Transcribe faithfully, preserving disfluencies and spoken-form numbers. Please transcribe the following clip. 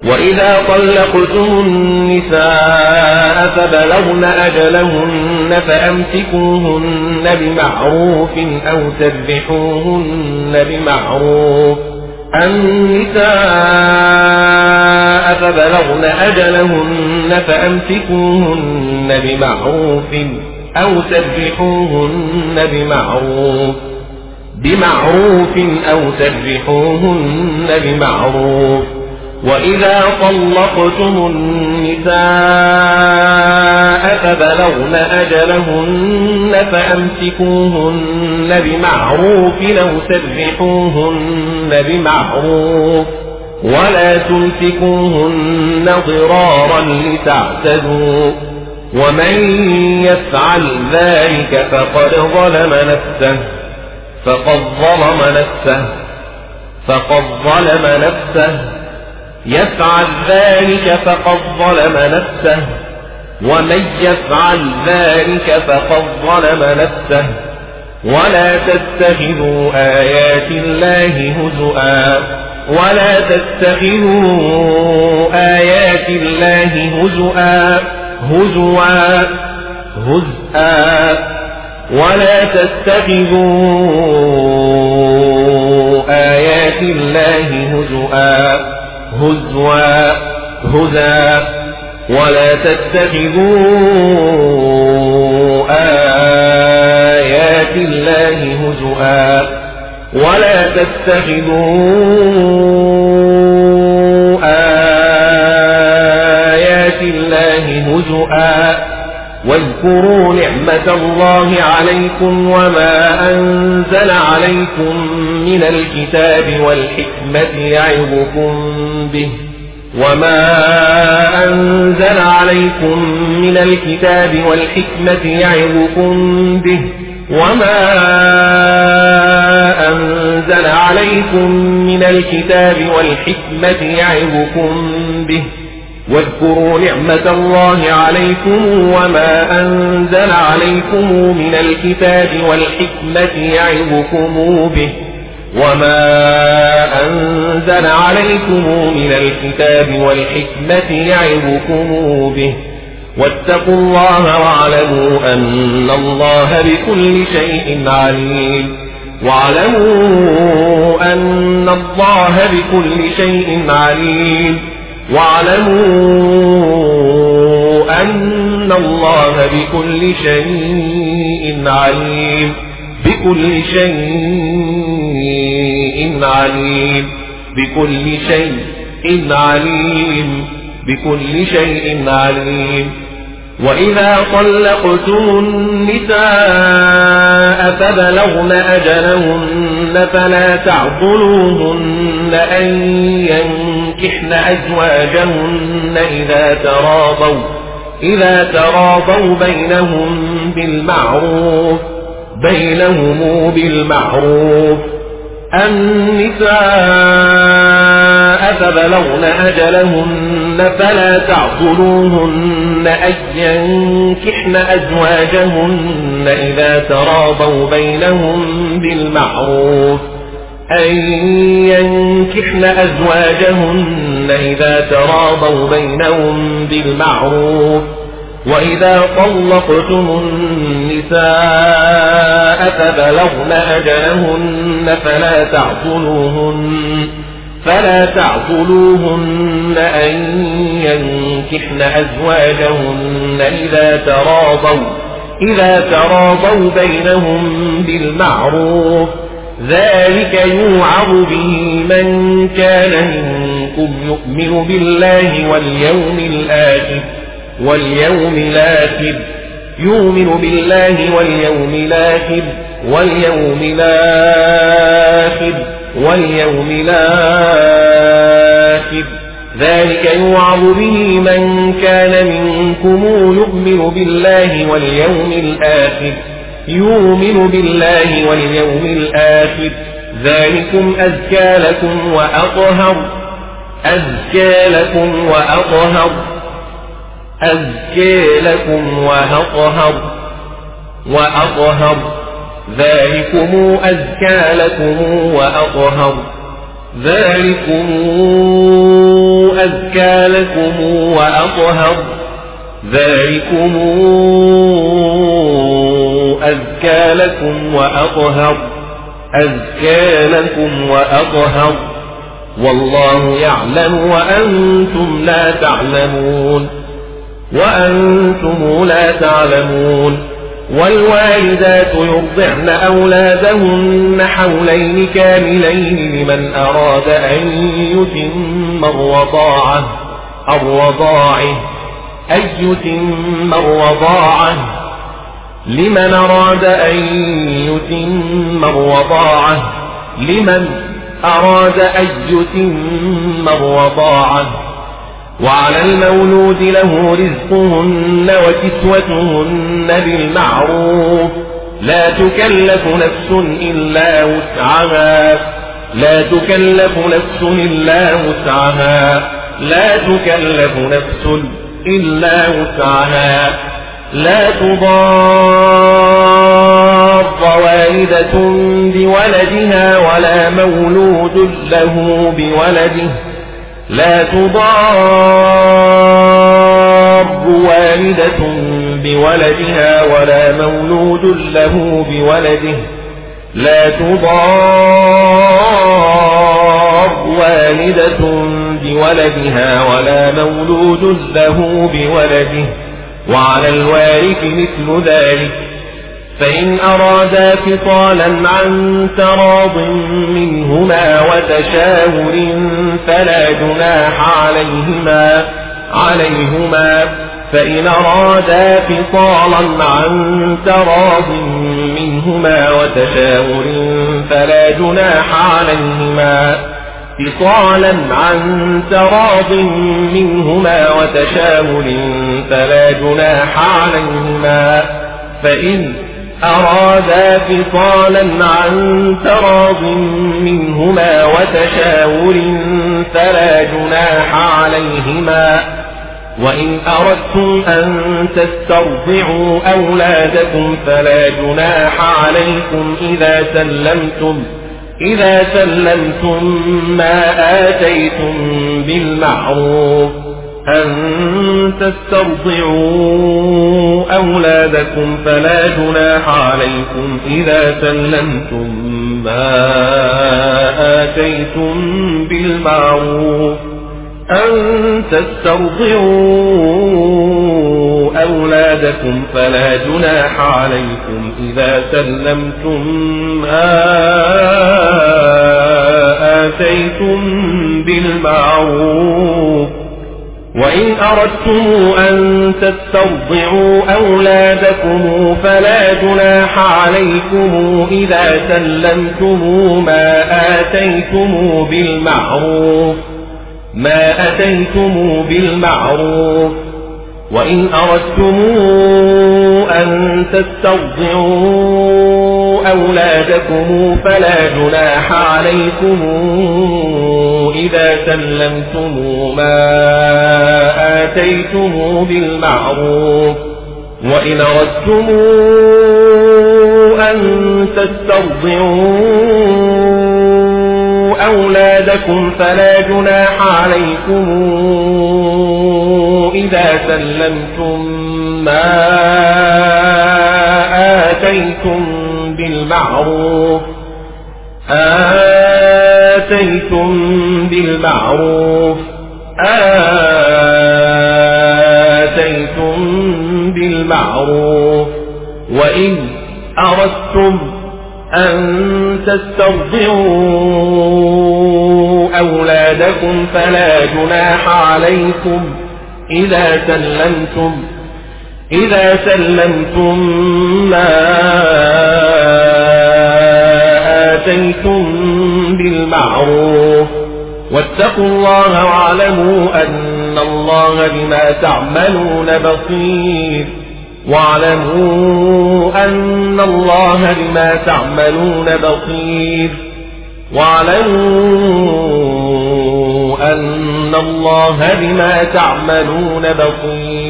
وإذا طلقتم النساء فبلغن أجلهن فأمسكوهن بمعروف أو سرحوهن بمعروف. النساء فبلغن أجلهن فأمسكوهن بمعروف أو سرحوهن بمعروف بمعروف أو سرحوهن بمعروف. وإذا طلقتم النساء فبلغن أجلهن فأمسكوهن بمعروف أو سرحوهن بمعروف ولا تمسكوهن ضرارا لتعتدوا ومن يفعل ذلك فقد ظلم نفسه فقد ظلم نفسه فقد ظلم نفسه يفعل ذلك فقد ظلم نفسه ومن يفعل ذلك فقد ظلم نفسه. ولا تتخذوا آيات الله هزؤا ولا تتخذوا آيات الله هزؤا هزوا هزءا ولا تتخذوا آيات الله هزؤا هزوا هزا ولا تتخذوا آيات الله هزؤا ولا تتخذوا آيات الله هزؤا واذكروا نعمة الله عليكم وما أنزل عليكم من الكتاب والحكمة يعظكم به وما أنزل عليكم من الكتاب والحكمة يعظكم به وما أنزل عليكم من الكتاب والحكمة يعظكم به واذكروا نعمة الله عليكم وما أنزل عليكم من الكتاب والحكمة يعظكم به وما أنزل عليكم من الكتاب والحكمة يعظكم به واتقوا الله واعلموا أن الله بكل شيء عليم واعلموا أن الله بكل شيء عليم واعلموا أن الله بكل شيء عليم بكل شيء عليم بكل شيء عليم بكل شيء عليم. وإذا طلقتم النساء فبلغن أجلهن فلا تعضلوهن أن ينكحن أزواجهن إذا تراضوا إذا تراضوا بينهم بالمعروف بينهم بالمعروف. النساء فبلغن أجلهن فلا تعضلوهن أن ينكحن أزواجهن إذا تراضوا بينهم بالمعروف أن ينكحن أزواجهن إذا تراضوا بينهم بالمعروف. وإذا طلقتم النساء فبلغن أجلهن فلا تعضلوهن فلا تعضلوهن أن ينكحن أزواجهن إذا تراضوا إذا تراضوا بينهم بالمعروف ذلك يوعظ به من كان منكم يؤمن بالله واليوم الآخر واليوم الآخر يؤمن بالله واليوم الآخر واليوم الآخر واليوم الآخر ذلك يوعظ به من كان منكم يؤمن بالله واليوم الآخر يؤمن بالله واليوم الآخر ذلكم أزكى لكم وأطهر أزكى لكم وأطهر أزكى لكم وأطهر وأطهر ذلكم أزكى لكم وأطهر ذلكم أزكى لكم وأطهر ذلكم أزكى لكم وأطهر أزكى لكم وأطهر والله يعلم وأنتم لا تعلمون وأنتم لا تعلمون والوالدات يرضعن أولادهن حولين كاملين لمن أراد أن يتم الرضاعة الرضاعة أن يتم الرضاعة لمن أراد أن يتم الرضاعة لمن أراد أن يتم الرضاعة وعلى المولود له رزقهن وكسوتهن بالمعروف لا تكلف نفس إلا وسعها لا تكلف نفس إلا وسعها لا تكلف نفس إلا وسعها لا تضار والدة بولدها ولا مولود له بولده لا تضار والدة بولدها ولا مولود له بولده لا تضار والدة بولدها ولا مولود له بولده وعلى الوارث مثل ذلك فإن أرادا فصالا عن تراض منهما وتشاور فلا جناح عليهما عليهما فإن أرادا فصالا عن تراض منهما وتشاور فلا جناح عليهما فصالا عن تراض منهما وتشاور فلا جناح عليهما فإن أرادا فصالا عن تراض منهما وتشاور فلا جناح عليهما وإن أردتم أن تسترضعوا أولادكم فلا جناح عليكم إذا سلمتم إذا سلمتم ما آتيتم بالمعروف أن تسترضعوا أولادكم فلا جناح عليكم إذا سلمتم ما آتيتم بالمعروف أن تسترضعوا أولادكم فلا جناح عليكم إذا سلمتم ما آتيتم بالمعروف وإن أردتم أن تسترضعوا أولادكم فلا جناح عليكم إذا سلمتم ما آتيتم بالمعروف ما أتيتم بالمعروف وإن أردتم أن تسترضعوا أولادكم فلا جناح عليكم إذا سلمتم ما آتيتم بالمعروف وإن أردتم أن تسترضعوا أولادكم فلا جناح عليكم إذا سلمتم ما آتيتم بالمعروف آتيتم بالمعروف آتيتم بالمعروف وإن أردتم أن تسترضعوا أولادكم فلا جناح عليكم إذا سلمتم إذا سلمتم ما آتيتم بالمعروف واتقوا الله واعلموا أن الله بما تعملون بصير واعلموا أن الله بما تعملون بصير واعلموا أن الله بما تعملون بصير